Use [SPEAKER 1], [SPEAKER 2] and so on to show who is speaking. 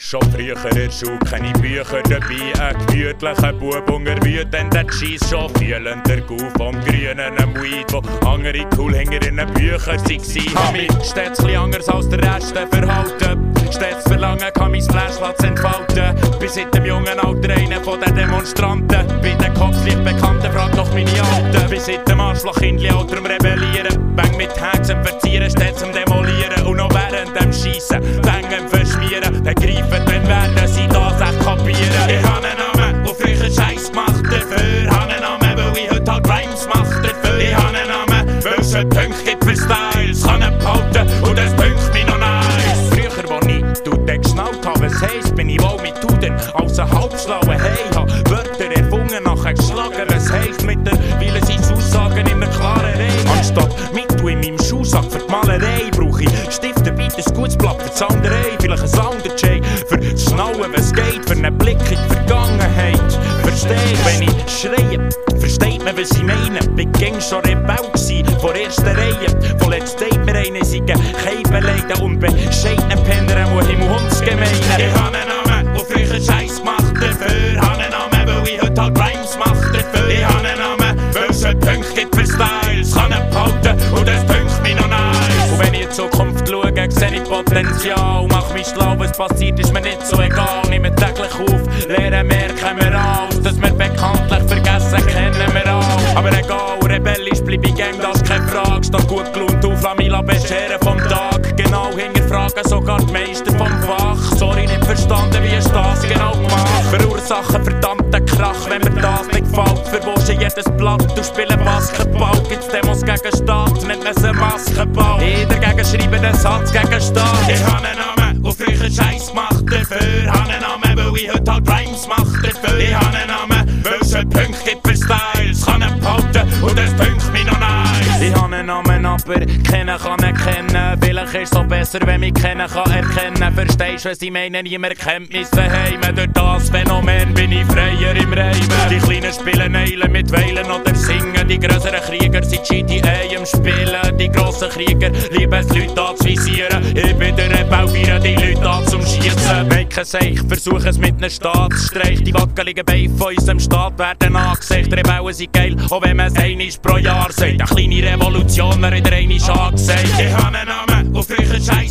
[SPEAKER 1] Schon früher in der Schule keine Bücher dabei. Ein gemütlicher Bub unter wütenden Scheiss. Schon fühlender Gau vom grünen Weed, wo andere Coolhänger in den Büchern waren. Hab mich stets chli anders als der Rest verhalten. Stets verlangen kann mein Flashlight entfalten. Bis seit dem jungen Alter einer von den Demonstranten. Bei den Kopflicht Bekannten fragt noch meine Alten. Bis seit dem Arschloch-Kindli Alter Rebellieren. Bang mit Hexen verzieren, stets am Demolieren. Und noch während dem Schiessen, Bängen verschmieren. Begreifen, dann werden sie das echt kapieren. Ich habe einen Namen, der früher Scheiß gemacht dafür. Habe einen Namen, weil ich heute halt Rhymes mache dafür. Ich habe einen Namen, weil es einen Punkt gibt für Styles. Kann ihn behalten und es dünkt mich noch nice. Früher, wo ich Duden geschnallt habe, was heisst, bin ich wohl mit Duden als ein halbschlauer Hey. Habe Wörter erfunden, nachher geschlagen, was heisst, mittlerweile sind Aussagen in einer klaren Reihe. Anstatt Mittel in meinem Schuhsack für die Malerei brauche ich Stifte, Beat, ein gutes Blatt für die Sounderei. Vielleicht ein Sounder-J für das Schnauen, was geht, für einen Blick in die Vergangenheit. Verstehe, wenn ich schreie, versteht man, was ich meine. Bin gäng schon Rebell gsi, vor erster Reihe. Von Let's Date mir einen siegen, keine Leiden und bescheidenen Penner, wo Himmel-Hundsgemeine. Ich habe einen Namen, der früher Scheiß gemacht dafür. Habe einen Namen, weil ich heute halt Rhymes mache dafür. Ich habe einen Namen, weil es einen Punkt gibt für Styles. Kann ihn behalten und es dünkt mich noch nice. Und wenn ich in die Zukunft schaue, sehe ich Potenzial. Mach mich schlau, was passiert, ist mir nicht so egal. Nehme täglich auf, lernen, merken wir aus. Dass wir bekanntlich vergessen, kennen wir auch. Aber egal, rebellisch bleib ich gang, das ist keine Frage. Statt gut gelaunt auf, lass mich bescheren vom Tag. Genau hinterfragen, sogar die Meister vom Fach. Sorry, nicht verstanden, wie ist das genau gemacht. Verursachen verdammten Krach, wenn mir das nicht gefällt. Verwuschen jedes Blatt, du spielen Basketball. Gibt's Demos gegen Staat, nennt man sie Maskenball. Jeder gegen schreiben den Satz gegen Staat. Ich habe einen Namen, der früher Scheiß macht dafür. Habe einen Namen, weil ich heute halt Rhymes mache dafür. Ich habe einen Namen, weil es einen Punkt gibt für Styles. Kann ihn behalten und es dünkt mich noch nice. Ich habe einen Namen, aber kennen kann erkennen. Vielleicht ist es so besser, wenn mich kennen kann erkennen. Verstehst du, was ich meine? Niemand kennt mich daheim. Durch das Phänomen bin ich freier im Reimen. Die Kleinen spielen Eilen mit Weilen oder singen. Die grösseren Krieger sind GTA am Spielen. Die grossen Krieger lieben es, Leute anzuvisieren. Ich bin der Rebell, feiern die Leute an zum Schiessen. Make es ich versuche es mit einem Staatsstreich. Die wackeligen Beine von unserem Staat werden angesagt. Rebellen sind geil, auch wenn man es einmal pro Jahr sagt. Eine kleine Revolution wäre wieder einmal angesagt. Ich habe einen Namen, der früher Scheiß